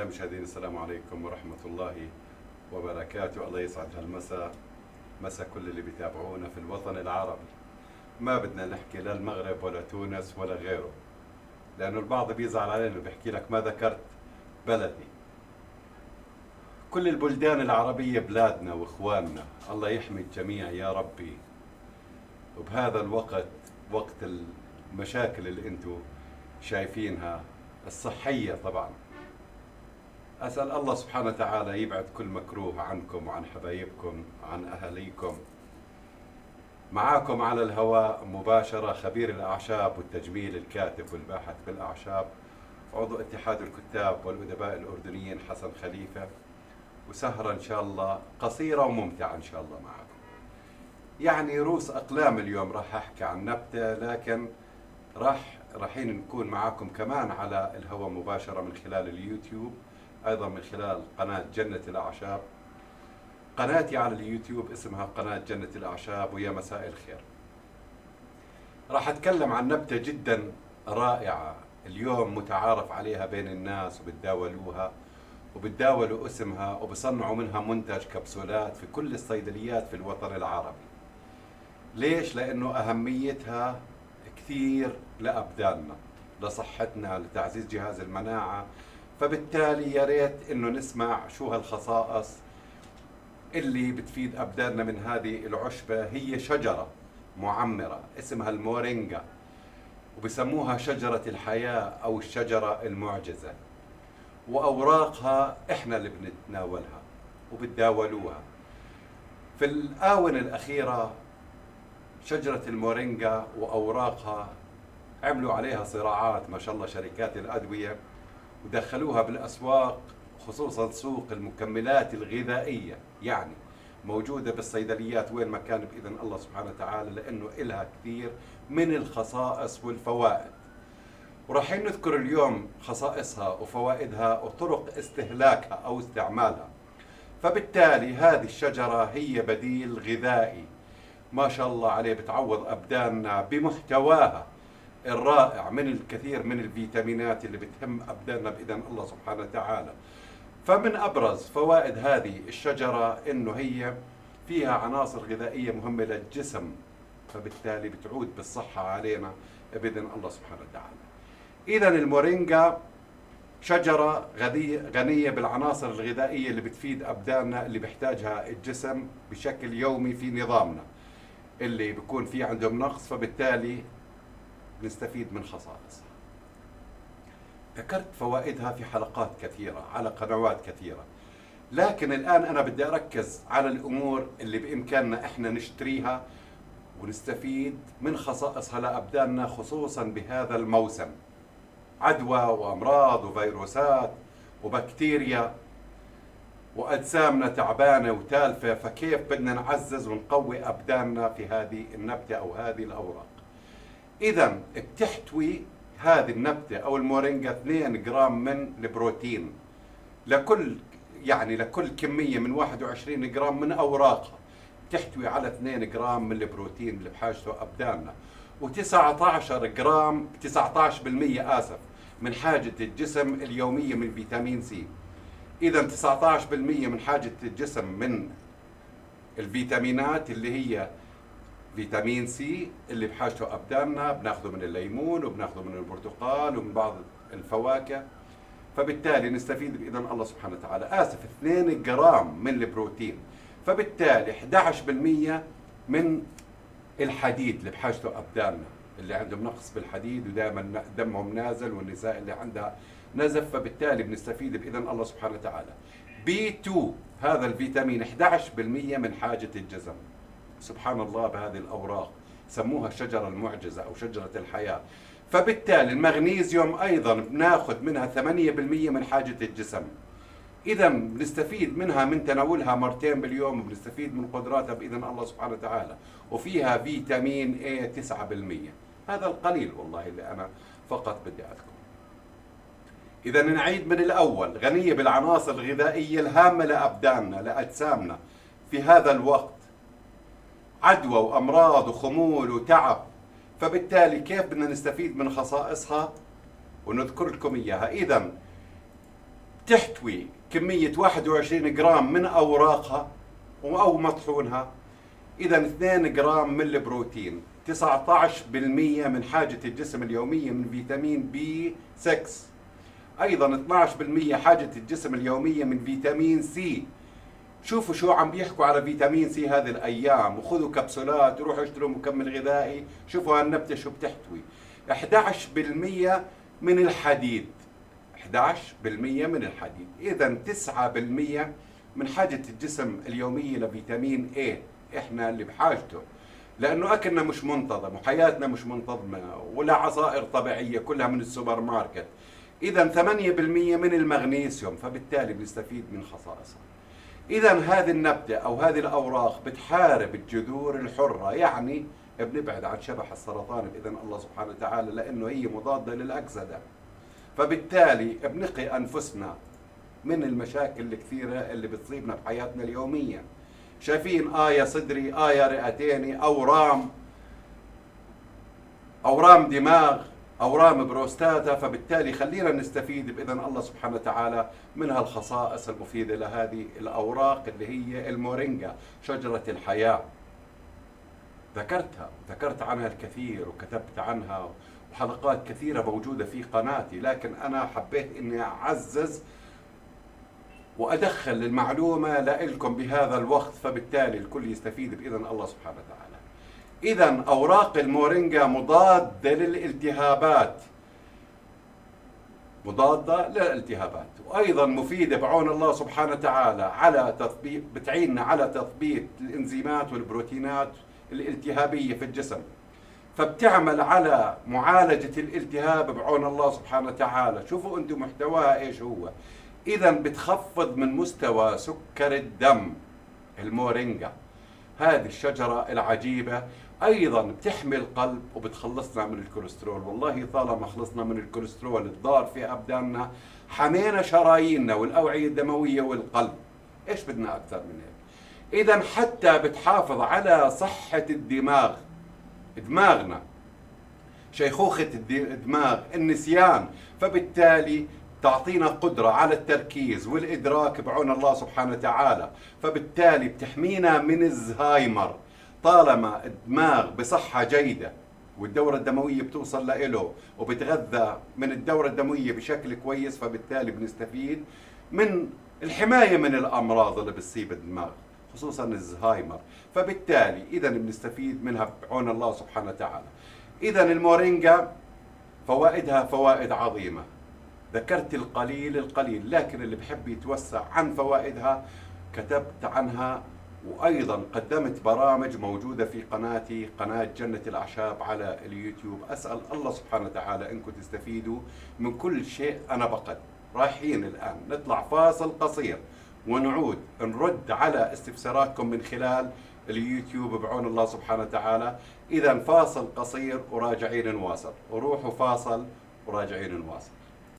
مشاهدينا، السلام عليكم ورحمة الله وبركاته. الله يسعد هالمساء، مساء كل اللي بيتابعونا في الوطن العربي. ما بدنا نحكي لا المغرب ولا تونس ولا غيره، لأنه البعض بيزعل علينا وبيحكي لك ما ذكرت بلدي. كل البلدان العربية بلادنا وإخواننا، الله يحمي الجميع يا ربي. وبهذا الوقت، وقت المشاكل اللي انتم شايفينها الصحية طبعا، أسأل الله سبحانه وتعالى يبعد كل مكروه عنكم وعن حبايبكم وعن أهاليكم. معاكم على الهواء مباشرة خبير الأعشاب والتجميل، الكاتب والباحث بالأعشاب، عضو اتحاد الكتاب والأدباء الأردنيين حسن خليفة. وسهرة إن شاء الله قصيرة وممتعة إن شاء الله معكم. يعني رؤوس أقلام اليوم راح أحكي عن نبتة، لكن راحين نكون معاكم كمان على الهواء مباشرة من خلال اليوتيوب، أيضا من خلال قناة جنة الأعشاب. قناتي على اليوتيوب اسمها قناة جنة الأعشاب، ويا مساء الخير. راح أتكلم عن نبتة جدا رائعة اليوم متعارف عليها بين الناس، وبتداولوا اسمها وبصنعوا منها منتج كبسولات في كل الصيدليات في الوطن العربي. ليش؟ لأنه أهميتها كثير لأبداننا، لصحتنا، لتعزيز جهاز المناعة. فبالتالي يا ريت إنه نسمع شو هالخصائص اللي بتفيد أبداننا من هذه العشبة. هي شجرة معمرة اسمها المورينجا، وبسموها شجرة الحياة أو الشجرة المعجزة. وأوراقها إحنا اللي بنتناولها وبتداولوها. في الآونة الأخيرة شجرة المورينجا وأوراقها عملوا عليها صراعات، ما شاء الله، شركات الأدوية، ودخلوها بالأسواق، خصوصا سوق المكملات الغذائية، يعني موجودة بالصيدليات وين ما كان بإذن الله سبحانه وتعالى، لأنه إلها كثير من الخصائص والفوائد. وراح نذكر اليوم خصائصها وفوائدها وطرق استهلاكها أو استعمالها. فبالتالي هذه الشجرة هي بديل غذائي ما شاء الله عليه، بتعوض أبداننا بمحتواها الرائع من الكثير من الفيتامينات اللي بتهم أبداننا بإذن الله سبحانه وتعالى. فمن أبرز فوائد هذه الشجرة إنه هي فيها عناصر غذائية مهمة للجسم، فبالتالي بتعود بالصحة علينا بإذن الله سبحانه وتعالى. إذا المورينجا شجرة غنية بالعناصر الغذائية اللي بتفيد أبداننا، اللي بيحتاجها الجسم بشكل يومي في نظامنا اللي بيكون فيه عندهم نقص، فبالتالي نستفيد من خصائصها. ذكرت فوائدها في حلقات كثيرة على قنوات كثيرة، لكن الآن أنا بدي أركز على الأمور اللي بإمكاننا إحنا نشتريها ونستفيد من خصائصها لأبداننا، خصوصا بهذا الموسم. عدوى وأمراض وفيروسات وبكتيريا وأجسامنا تعبانة وتالفة، فكيف بدنا نعزز ونقوي أبداننا في هذه النبتة أو هذه الأوراق؟ إذا بتحتوي هذه النبتة أو المورينجا 2 جرام من البروتين لكل كمية من 21 جرام من أوراقها، تحتوي على 2 جرام من البروتين اللي بحاجته أبداننا، و19 جرام 19% من حاجة الجسم اليومية من فيتامين سي. إذا 19% من حاجة الجسم من الفيتامينات اللي هي فيتامين سي اللي بحاجته أبداننا بناخذه من الليمون وبناخذه من البرتقال ومن بعض الفواكه. فبالتالي نستفيد بإذن الله سبحانه وتعالى 2 جرام من البروتين. فبالتالي 11% من الحديد اللي بحاجته أبداننا، اللي عندهم نقص بالحديد ودائما دمهم نازل، والنساء اللي عندها نزف، فبالتالي بنستفيد بإذن الله سبحانه وتعالى. B2 هذا الفيتامين 11% من حاجة الجسم. سبحان الله، بهذه الأوراق سموها الشجرة المعجزة أو شجرة الحياة. فبالتالي المغنيسيوم أيضا بناخذ منها 8% من حاجة الجسم. إذا بنستفيد منها من تناولها مرتين باليوم، وبنستفيد من قدراتها بإذن الله سبحانه وتعالى. وفيها فيتامين A 9%. هذا القليل والله اللي أنا فقط بدي أذكره. إذا نعيد من الأول: غنية بالعناصر الغذائية الهامة لأبداننا، لأجسامنا في هذا الوقت، عدوى وأمراض وخمول وتعب. فبالتالي كيف بدنا نستفيد من خصائصها ونذكر لكم إياها؟ إذا بتحتوي كمية 21 جرام من أوراقها أو مطحونها، إذا 2 جرام من البروتين، 19% من حاجة الجسم اليومية من فيتامين بي 6، أيضا 12% حاجة الجسم اليومية من فيتامين سي. شوفوا شو عم بيحكوا على فيتامين سي هذه الأيام، وخذوا كبسولات وروحوا اشتروا مكمل غذائي. شوفوا هالنبتة شو بتحتوي، 11% من الحديد، 11% من الحديد. إذا 9% من حاجة الجسم اليومية لفيتامين A إحنا اللي بحاجته، لأنه أكلنا مش منتظم وحياتنا مش منتظمة ولا عصائر طبيعية كلها من السوبر ماركت. إذا 8% من المغنيسيوم، فبالتالي بنستفيد من خصائصها. إذا هذه النبتة أو هذه الأوراق بتحارب الجذور الحرة، يعني بنبعد عن شبح السرطان بإذن الله سبحانه وتعالى، لأنه هي مضادة للأكسدة. فبالتالي بنقي أنفسنا من المشاكل الكثيرة اللي بتصيبنا بحياتنا اليومية. شايفين آية صدري، آية رئتيني، أورام دماغ، أورام بروستاتا. فبالتالي خلينا نستفيد بإذن الله سبحانه وتعالى من هالخصائص المفيدة لهذه الأوراق اللي هي المورينجا، شجرة الحياة. ذكرت عنها الكثير وكتبت عنها، وحلقات كثيرة موجودة في قناتي، لكن أنا حبيت إني أعزز وأدخل المعلومة لكم بهذا الوقت، فبالتالي الكل يستفيد بإذن الله سبحانه وتعالى. إذا أوراق المورينجا مضادة للالتهابات، وأيضا مفيدة بعون الله سبحانه وتعالى على تثبيت، بتعيننا على تثبيت الإنزيمات والبروتينات الالتهابية في الجسم، فبتعمل على معالجة الالتهاب بعون الله سبحانه وتعالى. شوفوا أنتم محتواها إيش هو. إذا بتخفض من مستوى سكر الدم المورينجا، هذه الشجرة العجيبة. أيضا بتحمي القلب وبتخلصنا من الكوليسترول. والله طالما خلصنا من الكوليسترول الضار في أبداننا، حمينا شراييننا والأوعية الدموية والقلب. إيش بدنا أكثر من هيك؟ إذا حتى بتحافظ على صحة الدماغ، دماغنا، شيخوخة الدماغ، النسيان. فبالتالي تعطينا قدرة على التركيز والإدراك بعون الله سبحانه وتعالى. فبالتالي بتحمينا من الزهايمر. طالما الدماغ بصحة جيدة والدورة الدموية بتوصل له وبتغذى من الدورة الدموية بشكل كويس، فبالتالي بنستفيد من الحماية من الأمراض اللي بتصيب الدماغ، خصوصا الزهايمر. فبالتالي إذا بنستفيد منها بعون الله سبحانه وتعالى. إذا المورينجا فوائدها فوائد عظيمة. ذكرت القليل، لكن اللي بحب يتوسع عن فوائدها كتبت عنها، وأيضا قدمت برامج موجودة في قناتي، قناة جنة الأعشاب على اليوتيوب. أسأل الله سبحانه وتعالى أنكم تستفيدوا من كل شيء أنا بقدم. رايحين الآن نطلع فاصل قصير ونعود نرد على استفساراتكم من خلال اليوتيوب بعون الله سبحانه وتعالى. إذا فاصل قصير وراجعين نواصل، وروحوا فاصل وراجعين نواصل.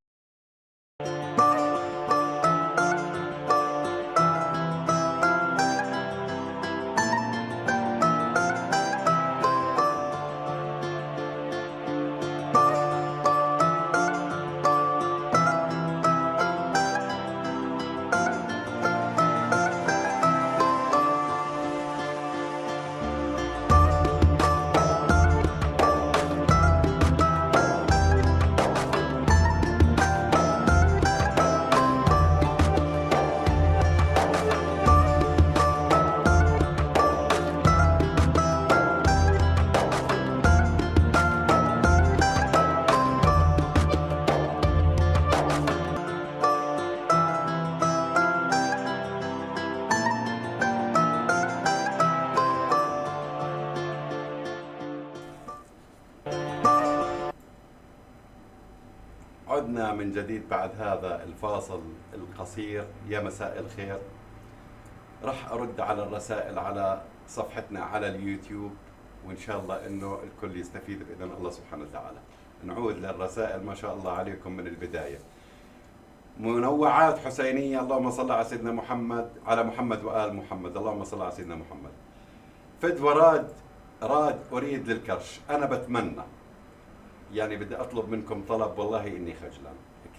عدنا من جديد بعد هذا الفاصل القصير. يا مساء الخير. رح أرد على الرسائل على صفحتنا على اليوتيوب، وإن شاء الله إنه الكل يستفيد بإذن الله سبحانه وتعالى. نعود للرسائل. ما شاء الله عليكم من البداية. منوعات حسينية، اللهم صل على سيدنا محمد، على محمد وآل محمد، اللهم صل على سيدنا محمد. فدوى راد أريد للكرش. أنا بتمنى، يعني بدي أطلب منكم طلب، والله إني خجلان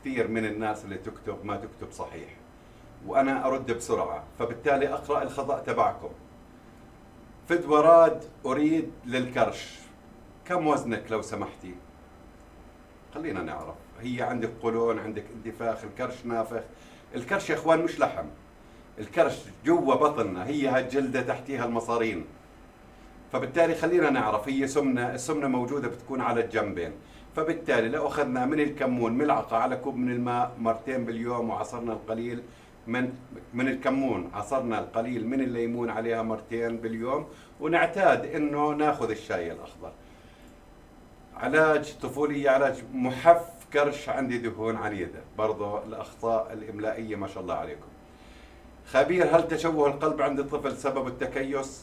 كثير من الناس اللي تكتب ما تكتب صحيح، وأنا أرد بسرعة، فبالتالي أقرأ الخطأ تبعكم. فدوى راد أريد للكرش، كم وزنك لو سمحتي؟ خلينا نعرف. هي عندك قولون، عندك انتفاخ، الكرش نافخ. الكرش يا اخوان مش لحم، الكرش جوا بطننا، هي هالجلدة تحتيها المصارين. فبالتالي خلينا نعرف، هي سمنة، السمنة موجودة بتكون على الجنبين. فبالتالي لو أخذنا من الكمون ملعقة على كوب من الماء مرتين باليوم، وعصرنا القليل من الكمون، عصرنا القليل من الليمون عليها مرتين باليوم، ونعتاد انه ناخذ الشاي الاخضر. علاج طفولية، علاج محف كرش، عندي دهون عنيدة. برضو الأخطاء الإملائية ما شاء الله عليكم. خبير، هل تشوه القلب عند الطفل سبب التكيس؟